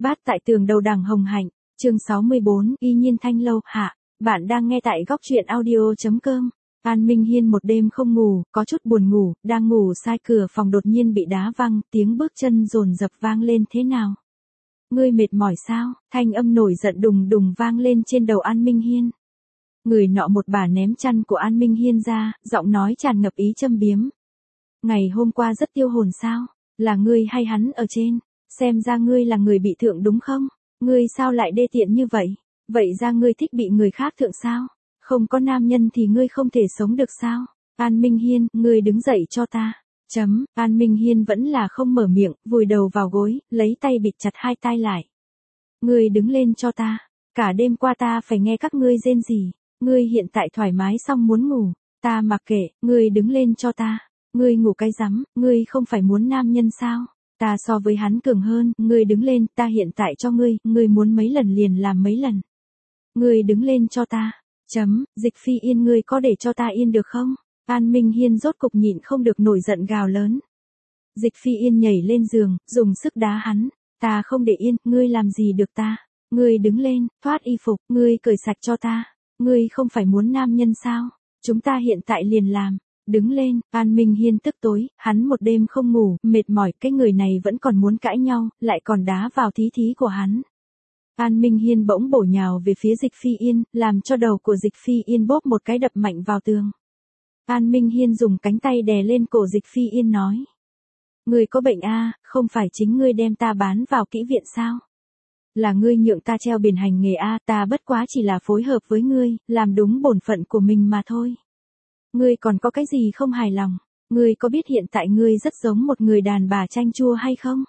Bát tại tường đầu đằng hồng hạnh, chương 64, y nhiên thanh lâu, hạ. Bạn đang nghe tại góc truyện audio.com. An Minh Hiên một đêm không ngủ, có chút buồn ngủ, đang ngủ sai cửa phòng đột nhiên bị đá văng, tiếng bước chân dồn dập vang lên thế nào? Ngươi mệt mỏi sao? Thanh âm nổi giận đùng đùng vang lên trên đầu An Minh Hiên. Người nọ một bà ném chăn của An Minh Hiên ra, giọng nói tràn ngập ý châm biếm. Ngày hôm qua rất tiêu hồn sao? Là ngươi hay hắn ở trên? Xem ra ngươi là người bị thượng đúng không? Ngươi sao lại đê tiện như vậy? Vậy ra ngươi thích bị người khác thượng sao? Không có nam nhân thì ngươi không thể sống được sao? An Minh Hiên, ngươi đứng dậy cho ta. An Minh Hiên vẫn là không mở miệng, vùi đầu vào gối, lấy tay bịt chặt hai tai lại. Ngươi đứng lên cho ta. Cả đêm qua ta phải nghe các ngươi rên rỉ. Ngươi hiện tại thoải mái xong muốn ngủ. Ta mặc kệ, ngươi đứng lên cho ta. Ngươi ngủ cái rắm, ngươi không phải muốn nam nhân sao? Ta so với hắn cường hơn, ngươi đứng lên, ta hiện tại cho ngươi muốn mấy lần liền làm mấy lần. Ngươi đứng lên cho ta. Dịch Phi Yên ngươi có để cho ta yên được không? An Minh Hiên rốt cục nhịn không được nổi giận gào lớn. Dịch Phi Yên nhảy lên giường, dùng sức đá hắn. Ta không để yên, ngươi làm gì được ta? Ngươi đứng lên, thoát y phục, ngươi cởi sạch cho ta. Ngươi không phải muốn nam nhân sao? Chúng ta hiện tại liền làm. Đứng lên, An Minh Hiên tức tối, hắn một đêm không ngủ, mệt mỏi, cái người này vẫn còn muốn cãi nhau, lại còn đá vào thí thí của hắn. An Minh Hiên bỗng bổ nhào về phía Dịch Phi Yên, làm cho đầu của Dịch Phi Yên bóp một cái đập mạnh vào tường. An Minh Hiên dùng cánh tay đè lên cổ Dịch Phi Yên nói. Ngươi có bệnh a, không phải chính ngươi đem ta bán vào kỹ viện sao? Là ngươi nhượng ta treo biển hành nghề a, ta bất quá chỉ là phối hợp với ngươi, làm đúng bổn phận của mình mà thôi. Ngươi còn có cái gì không hài lòng? Ngươi có biết hiện tại ngươi rất giống một người đàn bà chanh chua hay không?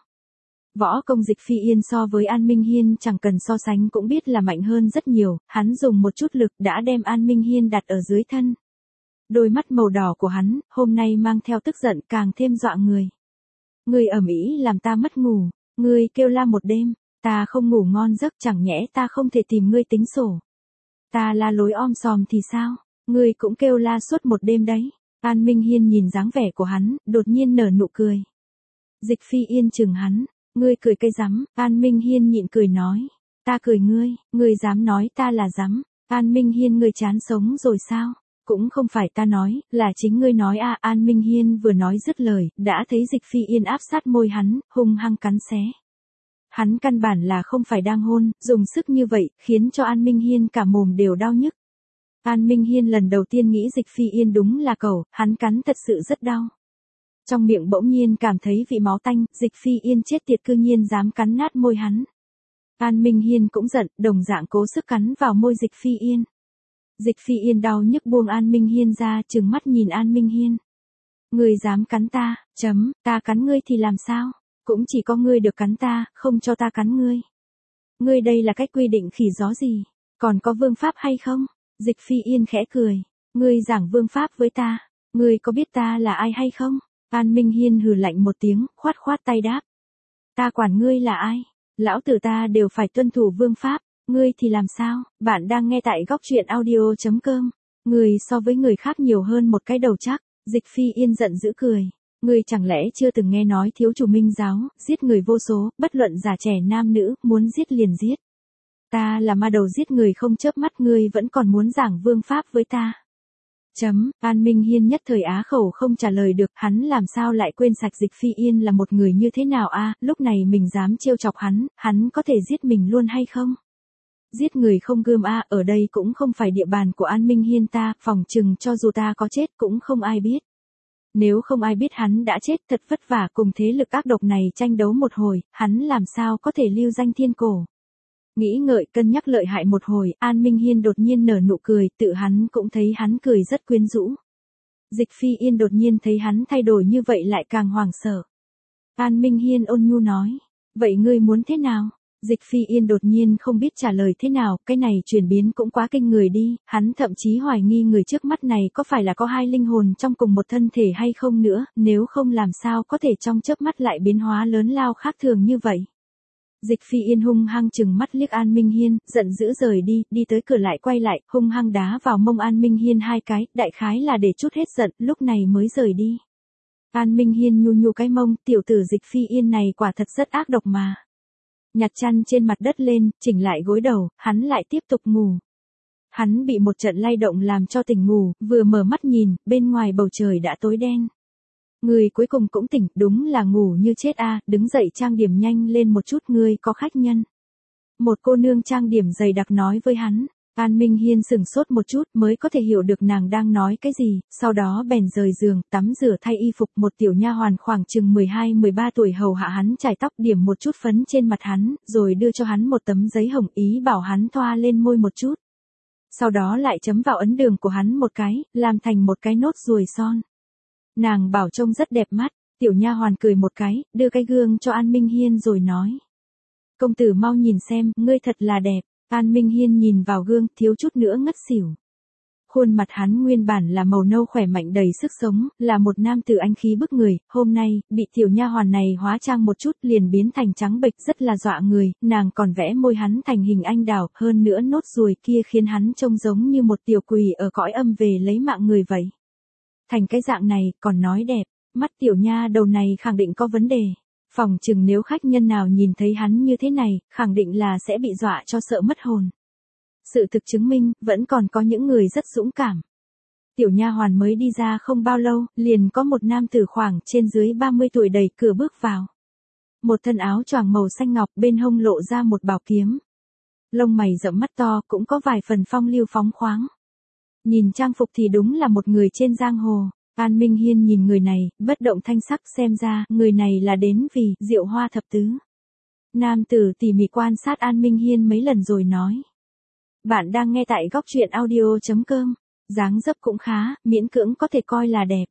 Võ công Dịch Phi Yên so với An Minh Hiên chẳng cần so sánh cũng biết là mạnh hơn rất nhiều, hắn dùng một chút lực đã đem An Minh Hiên đặt ở dưới thân. Đôi mắt màu đỏ của hắn, hôm nay mang theo tức giận càng thêm dọa người. Ngươi ầm ĩ làm ta mất ngủ, ngươi kêu la một đêm, ta không ngủ ngon giấc chẳng nhẽ ta không thể tìm ngươi tính sổ. Ta la lối om sòm thì sao? Ngươi cũng kêu la suốt một đêm đấy. An Minh Hiên nhìn dáng vẻ của hắn, đột nhiên nở nụ cười. Dịch Phi Yên chừng hắn, ngươi cười cái rắm, An Minh Hiên nhịn cười nói. Ta cười ngươi dám nói ta là rắm, An Minh Hiên ngươi chán sống rồi sao? Cũng không phải ta nói, là chính ngươi nói à. An Minh Hiên vừa nói dứt lời, đã thấy Dịch Phi Yên áp sát môi hắn, hung hăng cắn xé. Hắn căn bản là không phải đang hôn, dùng sức như vậy, khiến cho An Minh Hiên cả mồm đều đau nhức. An Minh Hiên lần đầu tiên nghĩ Dịch Phi Yên đúng là cẩu, hắn cắn thật sự rất đau. Trong miệng bỗng nhiên cảm thấy vị máu tanh, Dịch Phi Yên chết tiệt cư nhiên dám cắn nát môi hắn. An Minh Hiên cũng giận, đồng dạng cố sức cắn vào môi Dịch Phi Yên. Dịch Phi Yên đau nhức buông An Minh Hiên ra, trừng mắt nhìn An Minh Hiên. Ngươi dám cắn ta, ta cắn ngươi thì làm sao? Cũng chỉ có ngươi được cắn ta, không cho ta cắn ngươi. Ngươi đây là cách quy định khỉ gió gì? Còn có vương pháp hay không? Dịch Phi Yên khẽ cười. Ngươi giảng vương pháp với ta. Ngươi có biết ta là ai hay không? An Minh Hiên hừ lạnh một tiếng, khoát khoát tay đáp. Ta quản ngươi là ai? Lão tử ta đều phải tuân thủ vương pháp. Ngươi thì làm sao? Bạn đang nghe tại góc truyện audio.com. Ngươi so với người khác nhiều hơn một cái đầu chắc. Dịch Phi Yên giận dữ cười. Ngươi chẳng lẽ chưa từng nghe nói thiếu chủ minh giáo, giết người vô số, bất luận già trẻ nam nữ, muốn giết liền giết. Ta là ma đầu giết người không chớp mắt, ngươi vẫn còn muốn giảng vương pháp với ta. An Minh Hiên nhất thời á khẩu không trả lời được, hắn làm sao lại quên sạch Dịch Phi Yên là một người như thế nào a, lúc này mình dám trêu chọc hắn có thể giết mình luôn hay không? Giết người không gươm a, ở đây cũng không phải địa bàn của An Minh Hiên ta, phòng chừng cho dù ta có chết cũng không ai biết. Nếu không ai biết hắn đã chết, thật vất vả cùng thế lực ác độc này tranh đấu một hồi, hắn làm sao có thể lưu danh thiên cổ. Nghĩ ngợi cân nhắc lợi hại một hồi, An Minh Hiên đột nhiên nở nụ cười, tự hắn cũng thấy hắn cười rất quyến rũ. Dịch Phi Yên đột nhiên thấy hắn thay đổi như vậy lại càng hoảng sợ. An Minh Hiên ôn nhu nói, vậy ngươi muốn thế nào? Dịch Phi Yên đột nhiên không biết trả lời thế nào, cái này chuyển biến cũng quá kinh người đi, hắn thậm chí hoài nghi người trước mắt này có phải là có hai linh hồn trong cùng một thân thể hay không nữa, nếu không làm sao có thể trong chớp mắt lại biến hóa lớn lao khác thường như vậy. Dịch Phi Yên hung hăng chừng mắt liếc An Minh Hiên, giận dữ rời đi tới cửa lại quay lại, hung hăng đá vào mông An Minh Hiên hai cái, đại khái là để chút hết giận, lúc này mới rời đi. An Minh Hiên nhu nhu cái mông, tiểu tử Dịch Phi Yên này quả thật rất ác độc mà. Nhặt chăn trên mặt đất lên, chỉnh lại gối đầu, hắn lại tiếp tục ngủ. Hắn bị một trận lay động làm cho tỉnh ngủ, vừa mở mắt nhìn, bên ngoài bầu trời đã tối đen. Người cuối cùng cũng tỉnh, đúng là ngủ như chết a, đứng dậy trang điểm nhanh lên một chút, ngươi có khách nhân. Một cô nương trang điểm dày đặc nói với hắn. An Minh Hiên sửng sốt một chút mới có thể hiểu được nàng đang nói cái gì, sau đó bèn rời giường, tắm rửa thay y phục, một tiểu nha hoàn khoảng chừng 12-13 tuổi hầu hạ hắn chải tóc, điểm một chút phấn trên mặt hắn, rồi đưa cho hắn một tấm giấy hồng, ý bảo hắn thoa lên môi một chút. Sau đó lại chấm vào ấn đường của hắn một cái, làm thành một cái nốt ruồi son. Nàng bảo trông rất đẹp mắt, tiểu nha hoàn cười một cái, đưa cái gương cho An Minh Hiên rồi nói. Công tử mau nhìn xem, ngươi thật là đẹp. An Minh Hiên nhìn vào gương, thiếu chút nữa ngất xỉu. Khuôn mặt hắn nguyên bản là màu nâu khỏe mạnh đầy sức sống, là một nam tử anh khí bức người, hôm nay, bị tiểu nha hoàn này hóa trang một chút liền biến thành trắng bệch rất là dọa người, nàng còn vẽ môi hắn thành hình anh đào, hơn nữa nốt ruồi kia khiến hắn trông giống như một tiểu quỷ ở cõi âm về lấy mạng người vậy. Thành cái dạng này, còn nói đẹp, mắt tiểu nha đầu này khẳng định có vấn đề. Phòng chừng nếu khách nhân nào nhìn thấy hắn như thế này, khẳng định là sẽ bị dọa cho sợ mất hồn. Sự thực chứng minh, vẫn còn có những người rất dũng cảm. Tiểu nha hoàn mới đi ra không bao lâu, liền có một nam tử khoảng trên dưới 30 tuổi đẩy cửa bước vào. Một thân áo choàng màu xanh ngọc, bên hông lộ ra một bảo kiếm. Lông mày rậm mắt to, cũng có vài phần phong lưu phóng khoáng. Nhìn trang phục thì đúng là một người trên giang hồ. An Minh Hiên nhìn người này, bất động thanh sắc, xem ra, người này là đến vì Diệu Hoa thập tứ. Nam tử tỉ mỉ quan sát An Minh Hiên mấy lần rồi nói. Bạn đang nghe tại góc truyện audio.com, dáng dấp cũng khá, miễn cưỡng có thể coi là đẹp.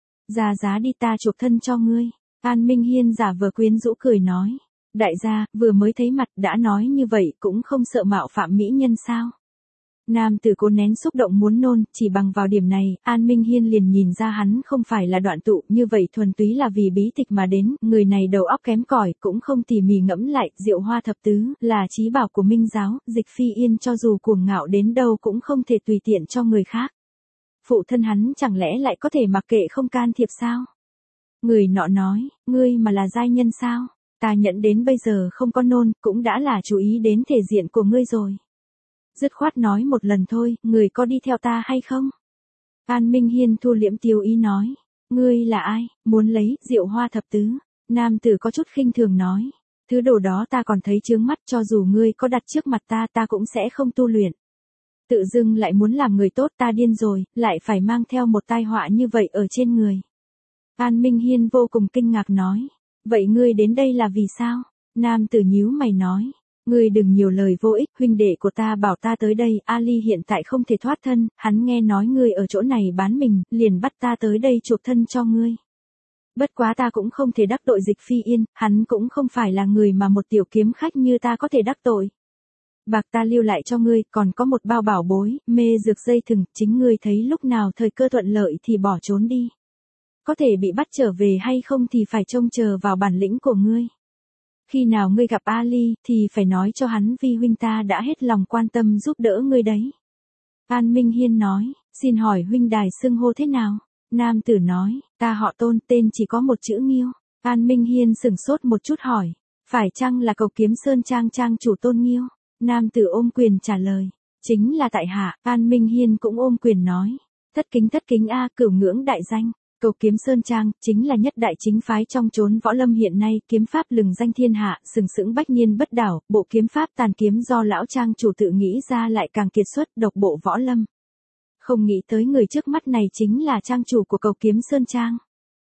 Ra giá đi, ta chuộc thân cho ngươi. An Minh Hiên giả vờ quyến rũ cười nói. Đại gia, vừa mới thấy mặt đã nói như vậy cũng không sợ mạo phạm mỹ nhân sao? Nam tử cố nén xúc động muốn nôn, chỉ bằng vào điểm này, An Minh Hiên liền nhìn ra hắn không phải là đoạn tụ, như vậy thuần túy là vì bí tịch mà đến, người này đầu óc kém cỏi, cũng không tỉ mỉ ngẫm lại, Diệu Hoa thập tứ, là chí bảo của Minh giáo, Dịch Phi Yên cho dù cuồng ngạo đến đâu cũng không thể tùy tiện cho người khác. Phụ thân hắn chẳng lẽ lại có thể mặc kệ không can thiệp sao? Người nọ nói, ngươi mà là giai nhân sao? Ta nhận đến bây giờ không có nôn, cũng đã là chú ý đến thể diện của ngươi rồi. Dứt khoát nói một lần thôi, người có đi theo ta hay không? An Minh Hiên thu liễm tiêu ý nói. Ngươi là ai, muốn lấy Diệu Hoa thập tứ? Nam tử có chút khinh thường nói. Thứ đồ đó ta còn thấy chướng mắt, cho dù ngươi có đặt trước mặt ta, ta cũng sẽ không tu luyện. Tự dưng lại muốn làm người tốt, ta điên rồi, lại phải mang theo một tai họa như vậy ở trên người. An Minh Hiên vô cùng kinh ngạc nói. Vậy ngươi đến đây là vì sao? Nam tử nhíu mày nói. Ngươi đừng nhiều lời vô ích, huynh đệ của ta bảo ta tới đây, Ali hiện tại không thể thoát thân, hắn nghe nói ngươi ở chỗ này bán mình, liền bắt ta tới đây chuộc thân cho ngươi. Bất quá ta cũng không thể đắc tội Dịch Phi Yên, hắn cũng không phải là người mà một tiểu kiếm khách như ta có thể đắc tội. Bạc ta lưu lại cho ngươi, còn có một bao bảo bối, mê dược dây thừng, chính ngươi thấy lúc nào thời cơ thuận lợi thì bỏ trốn đi. Có thể bị bắt trở về hay không thì phải trông chờ vào bản lĩnh của ngươi. Khi nào ngươi gặp Ali, thì phải nói cho hắn vi huynh ta đã hết lòng quan tâm giúp đỡ ngươi đấy. An Minh Hiên nói, xin hỏi huynh đài xưng hô thế nào? Nam tử nói, ta họ Tôn, tên chỉ có một chữ Nghiêu. An Minh Hiên sửng sốt một chút hỏi, phải chăng là Cầu Kiếm Sơn trang trang chủ Tôn Nghiêu? Nam tử ôm quyền trả lời, chính là tại hạ. An Minh Hiên cũng ôm quyền nói, thất kính a, cửu ngưỡng đại danh. Cầu Kiếm Sơn Trang, chính là nhất đại chính phái trong chốn võ lâm hiện nay, kiếm pháp lừng danh thiên hạ, sừng sững bách niên bất đảo, bộ kiếm pháp tàn kiếm do lão trang chủ tự nghĩ ra lại càng kiệt xuất độc bộ võ lâm. Không nghĩ tới người trước mắt này chính là trang chủ của Cầu Kiếm Sơn Trang.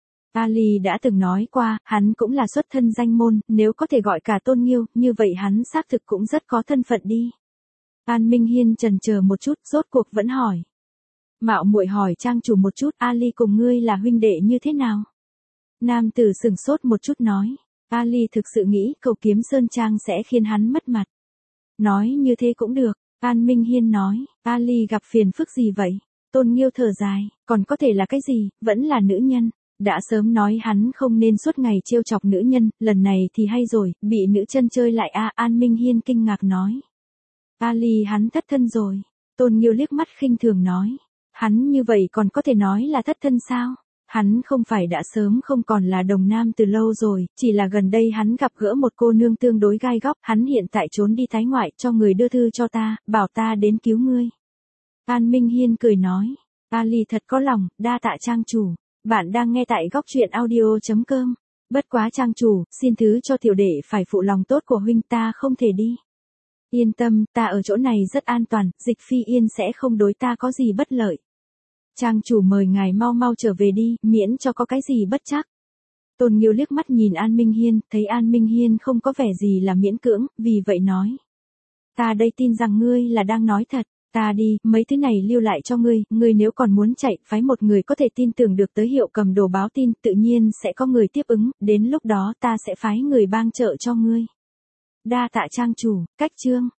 Ali đã từng nói qua, hắn cũng là xuất thân danh môn, nếu có thể gọi cả Tôn Nghiêu, như vậy hắn xác thực cũng rất có thân phận đi. An Minh Hiên chần chờ một chút, rốt cuộc vẫn hỏi. Mạo muội hỏi trang chủ một chút, Ali cùng ngươi là huynh đệ như thế nào? Nam tử sửng sốt một chút nói, Ali thực sự nghĩ Cầu Kiếm Sơn Trang sẽ khiến hắn mất mặt. Nói như thế cũng được, An Minh Hiên nói, Ali gặp phiền phức gì vậy? Tôn Nghiêu thở dài, còn có thể là cái gì, vẫn là nữ nhân. Đã sớm nói hắn không nên suốt ngày trêu chọc nữ nhân, lần này thì hay rồi, bị nữ chân chơi lại a. An Minh Hiên kinh ngạc nói. Ali hắn thất thân rồi. Tôn Nghiêu liếc mắt khinh thường nói. Hắn như vậy còn có thể nói là thất thân sao? Hắn không phải đã sớm không còn là đồng nam từ lâu rồi, chỉ là gần đây hắn gặp gỡ một cô nương tương đối gai góc, hắn hiện tại trốn đi Thái Ngoại, cho người đưa thư cho ta, bảo ta đến cứu ngươi. An Minh Hiên cười nói, Ali thật có lòng, đa tạ trang chủ. Bạn đang nghe tại góc truyện audio.com. Bất quá trang chủ, xin thứ cho tiểu đệ phải phụ lòng tốt của huynh, ta không thể đi. Yên tâm, ta ở chỗ này rất an toàn, Dịch Phi Yên sẽ không đối ta có gì bất lợi. Trang chủ mời ngài mau mau trở về đi, miễn cho có cái gì bất trắc. Tôn Nghiêu liếc mắt nhìn An Minh Hiên, thấy An Minh Hiên không có vẻ gì là miễn cưỡng, vì vậy nói. Ta đây tin rằng ngươi là đang nói thật, ta đi, mấy thứ này lưu lại cho ngươi, ngươi nếu còn muốn chạy, phái một người có thể tin tưởng được tới Hiệu Cầm Đồ báo tin, tự nhiên sẽ có người tiếp ứng, đến lúc đó ta sẽ phái người bang trợ cho ngươi. Đa tạ trang chủ, cách chương.